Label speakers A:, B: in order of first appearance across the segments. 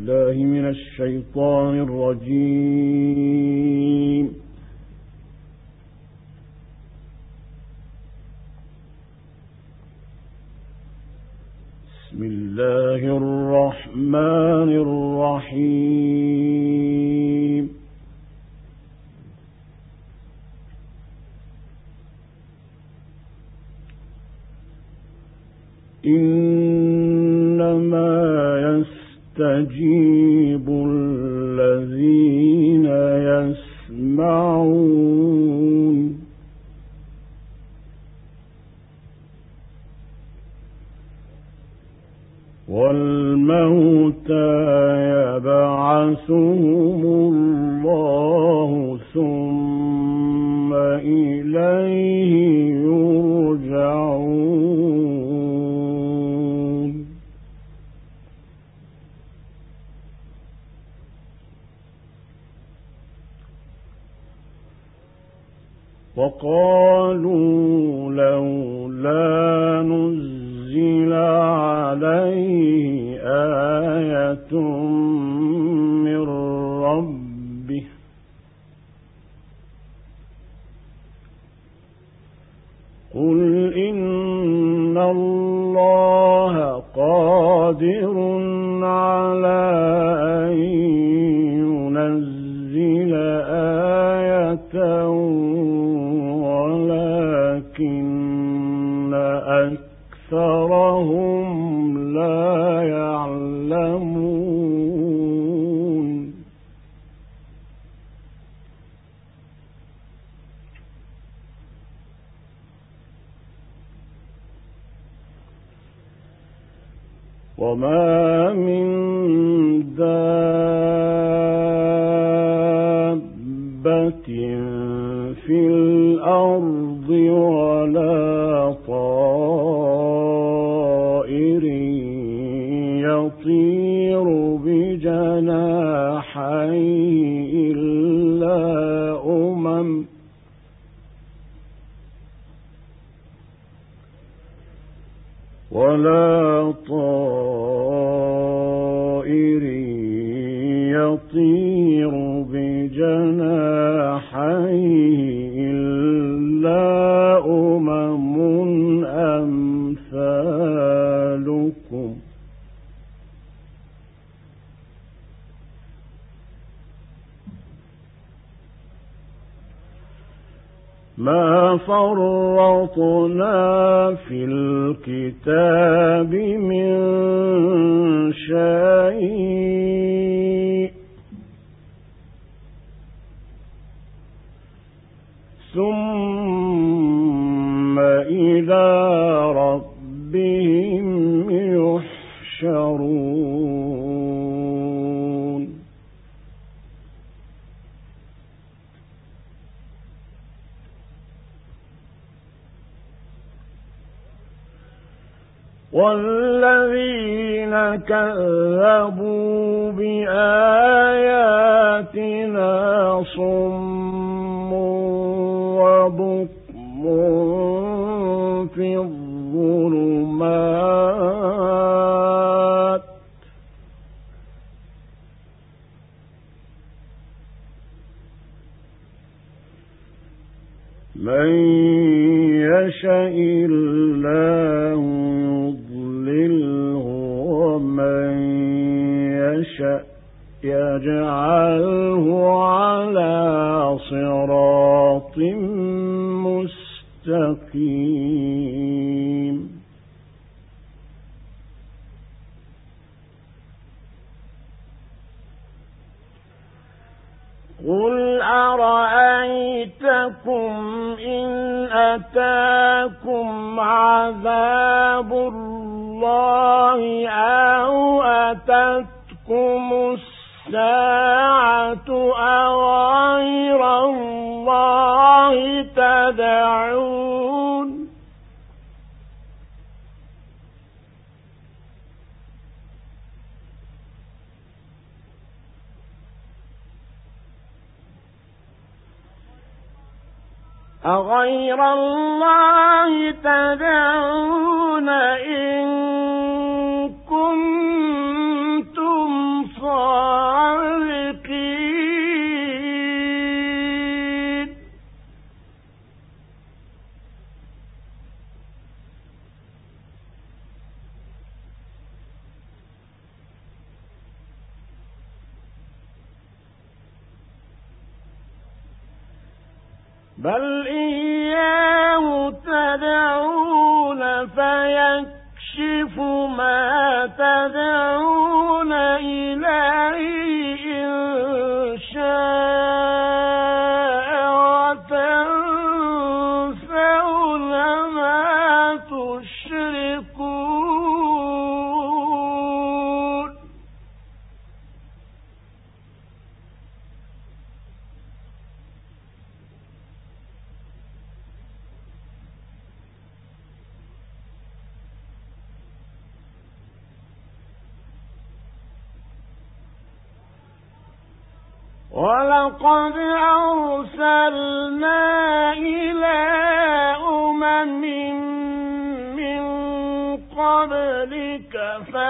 A: بالله من الشيطان الرجيم. بسم الله الرحمن الرحيم. إنما يستجيب الذين يسمعون والموتى يبعثهم الله ثم إليه يرجعون. وقالوا لولا نزل عليه آية من ربه قل إن الله قادر على أن ينزل آية ولكن أكثرهم لا يعلمون. وما من دابة في الأرض ولا طائر يطير بجناحيه إلا أمثالكم ما فرطنا في الكتاب من شيء ثم إلى ربهم يحشرون. والذين كذبوا بآياتنا صم وبكم في الظلمات من يشاء الله يضلله ومن يشاء يجعله على صراط مستقيم. قل أرأيتكم إن أتاكم عذاب الله أو أتتكم الساعة أغير الله تدعون أغير الله تدعون إن كنتم صادقين. بل إياه تدعون فيكشف ما تدعون إليه إن شاء وتنسون ما تشركون ولقد أرسلنا إلى أمم من قبلك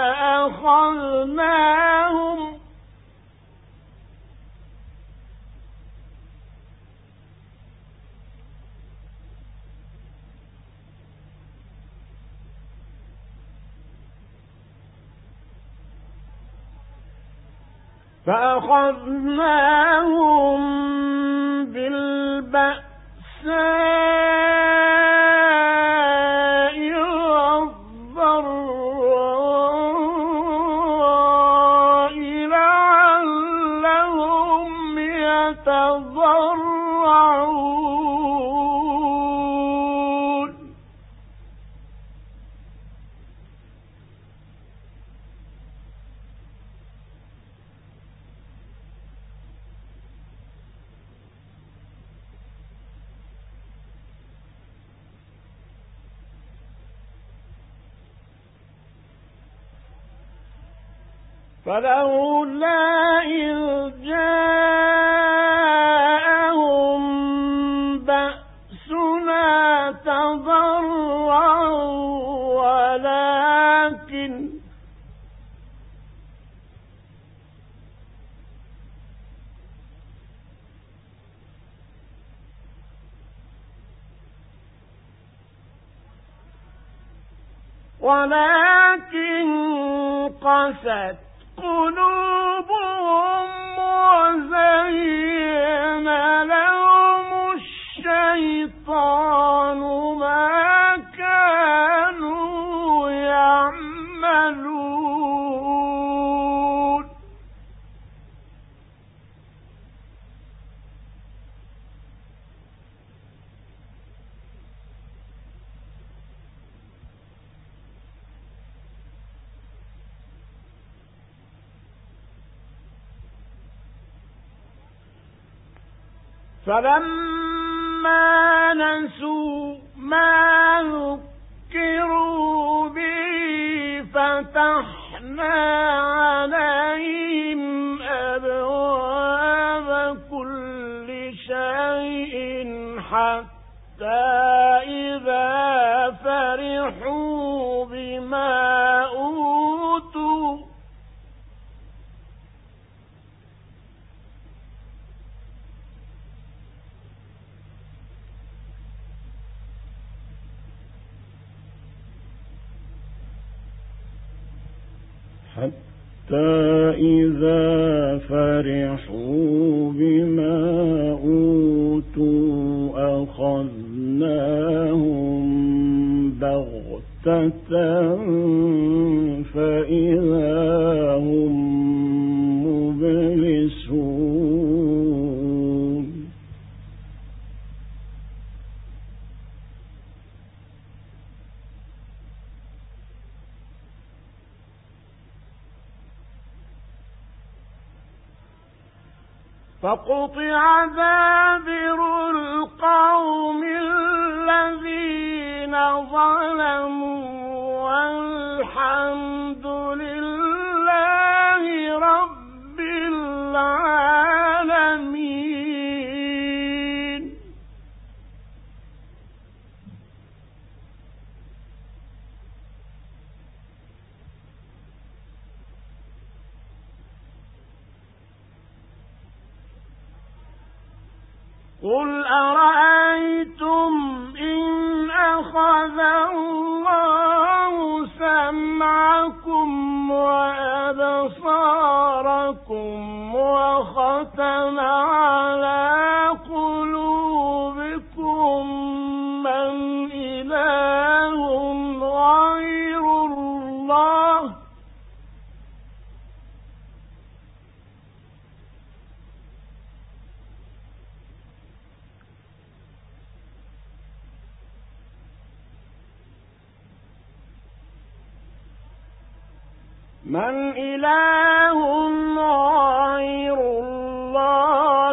A: فأخذناهم بالبأساء والضراء لعلهم يتضرعون فلولا إذ جاءهم بأسنا تضرعوا ولكن قست قلوبهم وزين لهم الشيطان ما كانوا يعملون فلما نسوا ما ذكروا به فتحنا عليهم أبواب كل شيء حتى إذا فرحوا بما أوتوا أخذناهم بغتة فإذا هم مبلسون فقطع دابر القوم الذين ظلموا والحمد لله رب العالمين. قل أرأيتم إن أخذ الله سمعكم وأبصاركم وختم على قلوبكم من إله غير الله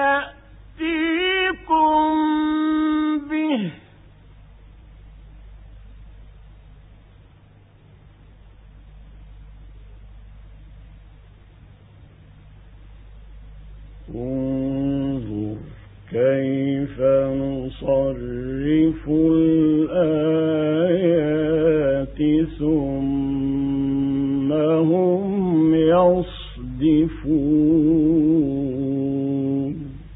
A: يأتيكم به انظر كيف نصرف الآيات ثم هم يصدفون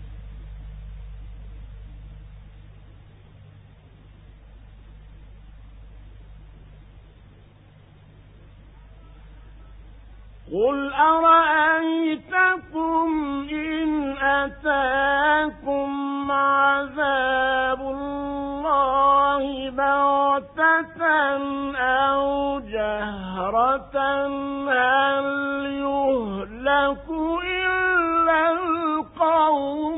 A: قل أرأيتكم إن أتاكم عذاب الله بغتة أو جهرة هل يهلك إلا القوم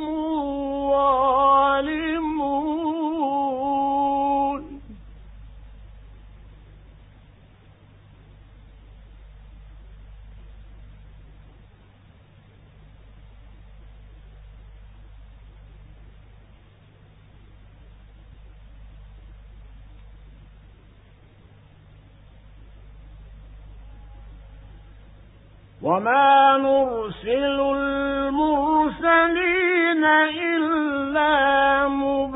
A: الظالمون وما نرسل المرسلين إلا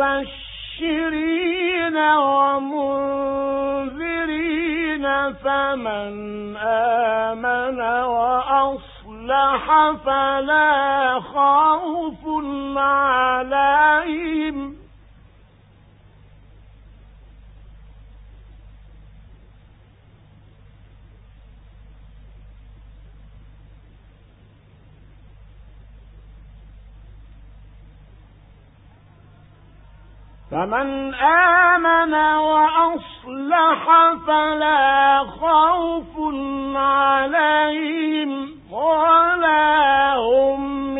A: مبشرين ومنذرين فمن آمن وأصلح فلا خوف عليهم فمن آمن وأصلح فلا خوف عليهم ولا هم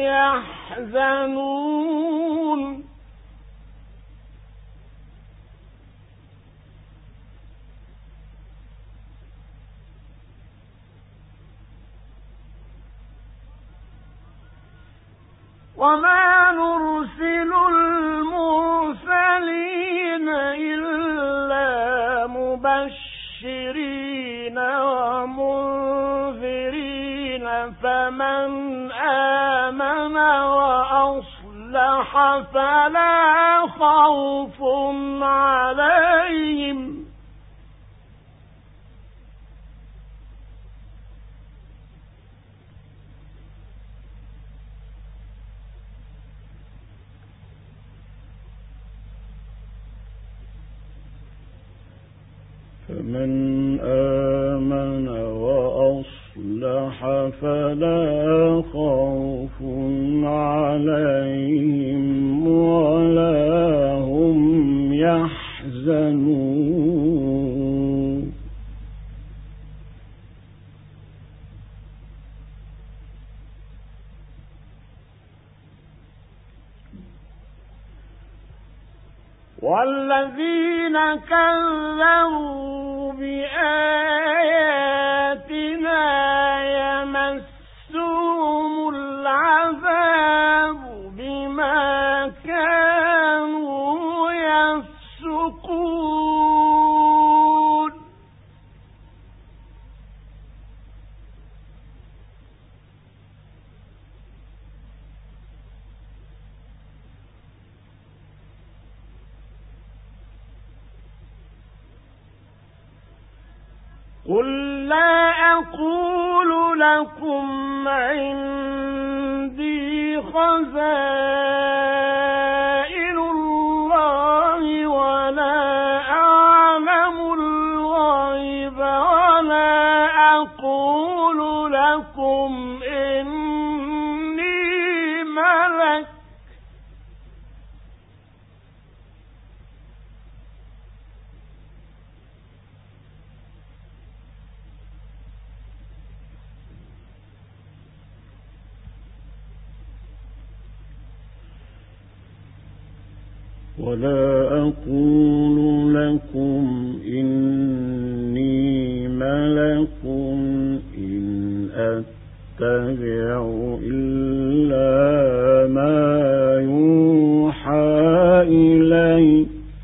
A: يحزنون وما نرسل المرسلين إلا مبشرين ومنذرين فمن آمن وأصلح فلا خوف عليهم فمن آمن وأصلح فلا خوف عليهم ولا هم يحزنون والذين كذبوا بآياتنا يمسهم العذاب بما كانوا يفسقون قل لا أقول لكم عندي خزائن الله ولا أعلم الغيب ولا أقول لكم إني ملك ولا أقول لكم إني ملك إن أتبع إلا ما يوحى إلي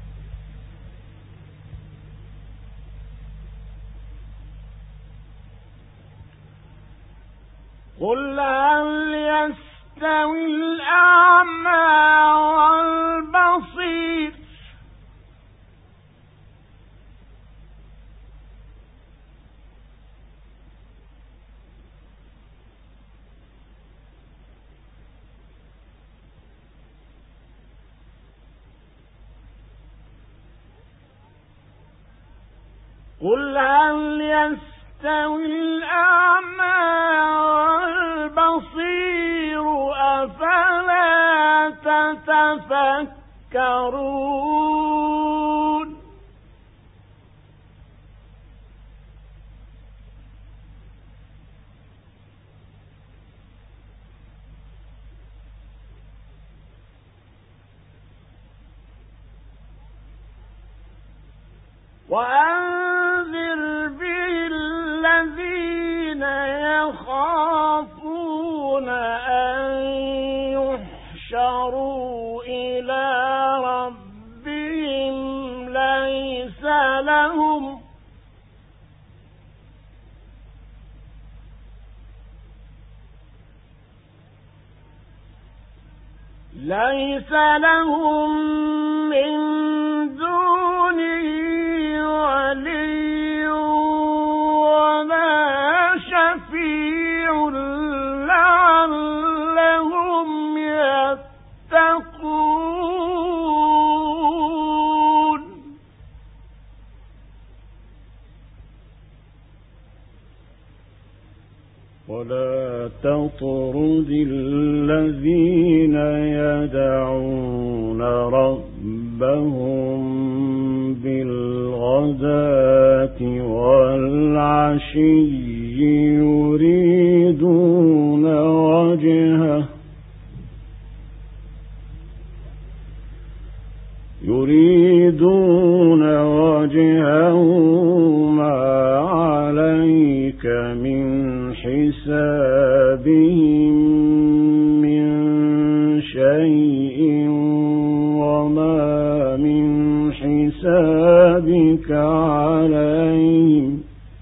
A: قل هل يستوي الأعمى والبصير قل هل يستوي الأعمى والبصير أفلا تتفكرون وأنذر به الذين يخافون أن يحشروا إلى ربهم ليس لهم من دونه ولي ولا شفيع لعلهم يتقون ولا تطرد الذين يدعون ربهم بالغداة والعشي يريدون وجهه ما عليك من حسابهم من شيء وما من حسابك عليهم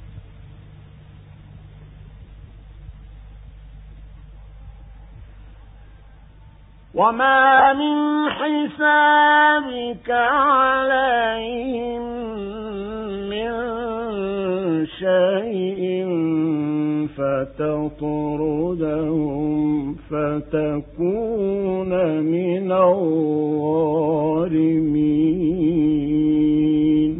A: من شيء فتطردهم فتكون من الظالمين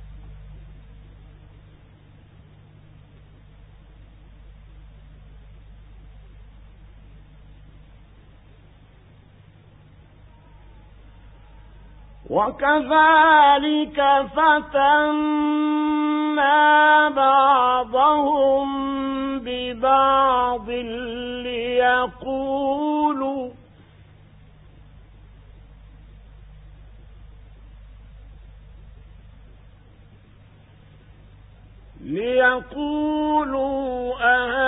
A: وكذلك فتنا بعضهم ببعض ليقولوا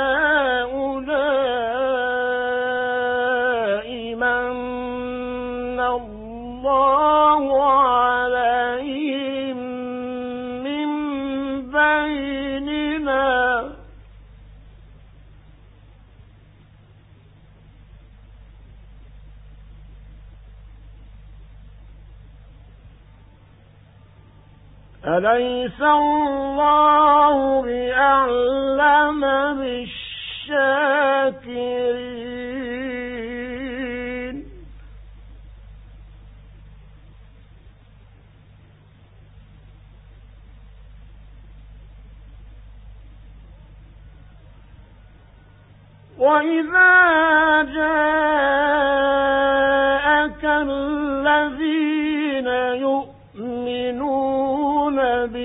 A: أهؤلاء من الله عليهم من بيننا أليس الله بأعلم بالشاكرين وإذا جاءك الذين يؤمنون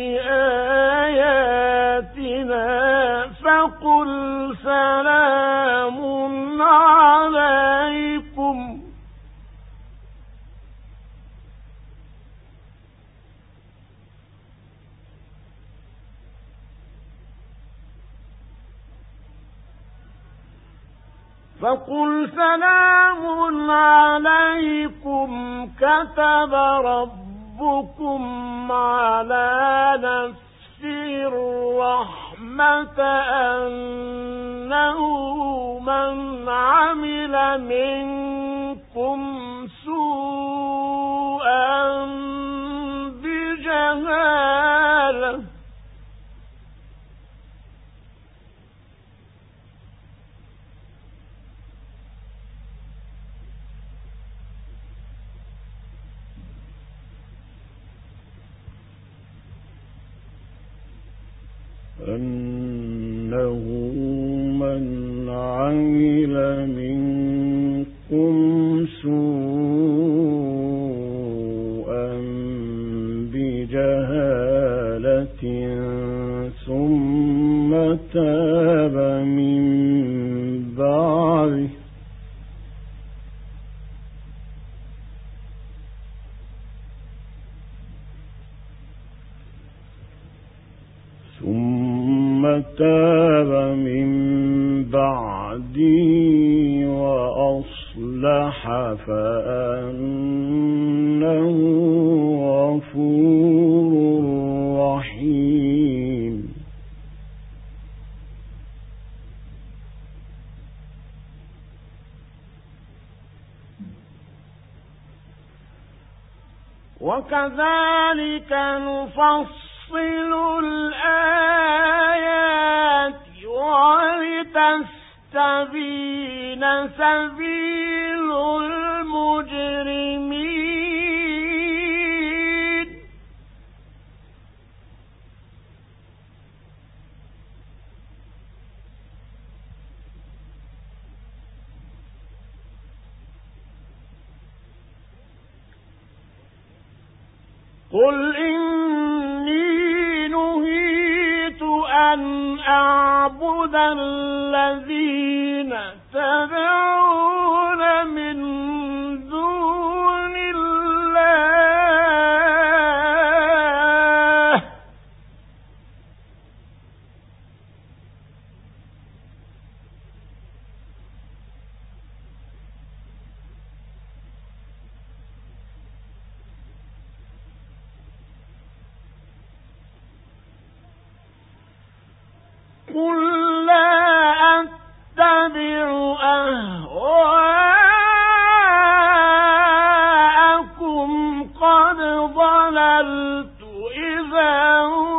A: بآياتنا فقل سلام عليكم فقل سلام عليكم كتب ربكم على نفسه الرحمة أنه من عمل منكم سوءا بجهالة
B: أنه من عمل منكم سوءا بجهالة ثم تاب من بعده وأصلح فأنه غفور رحيم.
A: وكذلك نفصل الآيات ولتستبين سبيل المجرمين. قل إني نهيت أن أعبد الذين تدعون من دون الله قل لا أتبع أهواءكم قد ضللت إذا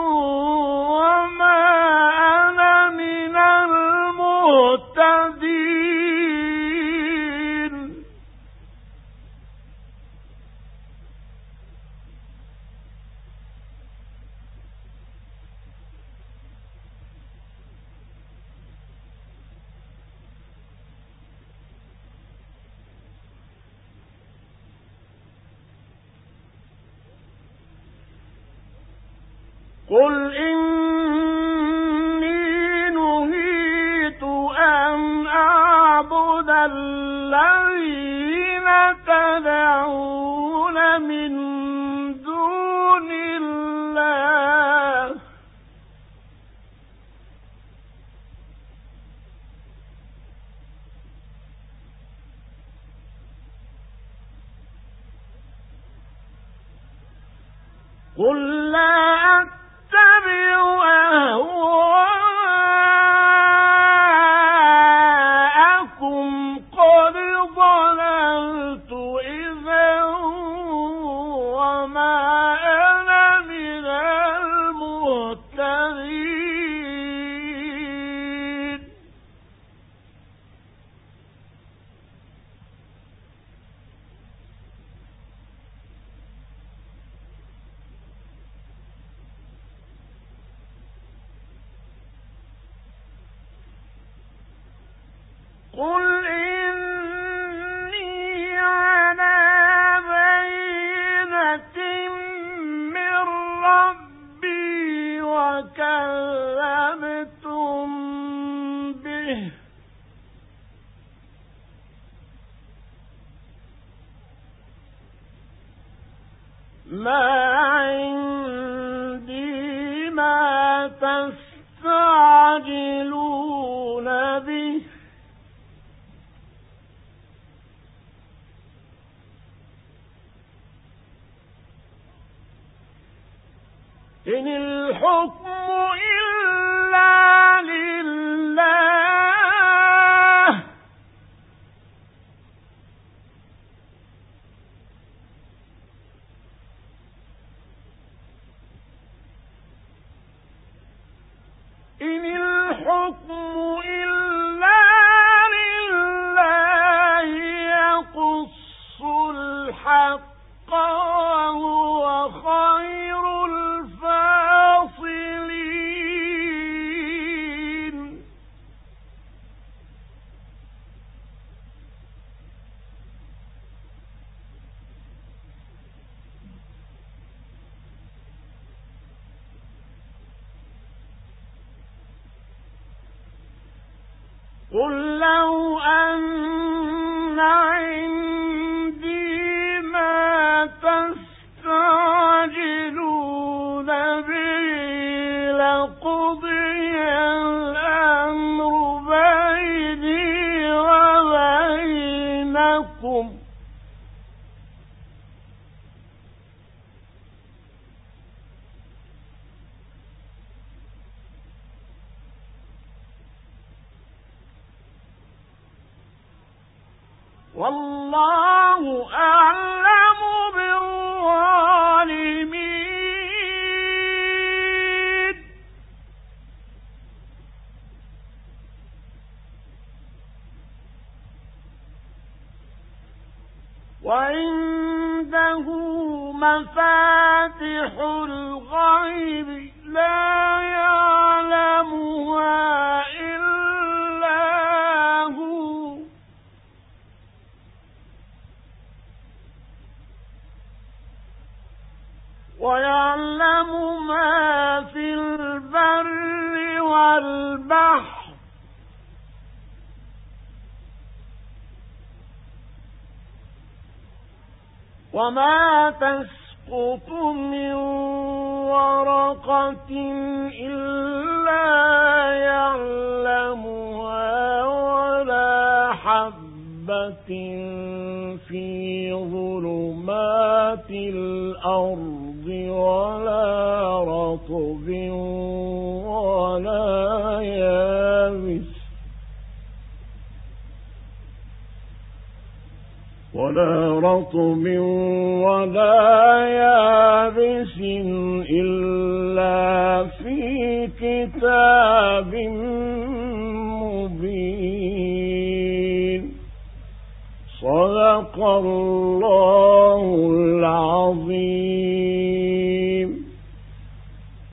A: وما أنا من المهتدين. قل إني نهيت أن أعبد الذين تدعون من دون الله قل لا أتبع أهواءكم قد ضللت إذا وما أنا من المهتدين. قل إني على بينة من ربي وكذبتم به ما عندي ما تستعجلون به إن الحكم إلا لله إن الحكم إلا لله يقص الحق وهو خير الفاصلين قل لو أن عندي ما تستعجلون به لقضي الأمر بيني وبينكم والله أعلم بالظالمين وعنده مفاتح الغيب لا يعلمها إلا هو ويعلم ما في البر والبحر وما تسقط من ورقة إلا يعلمها ولا حبة في ظلمات الأرض ولا رطب ولا يابس إلا في كتاب مبين صدق الله العظيم.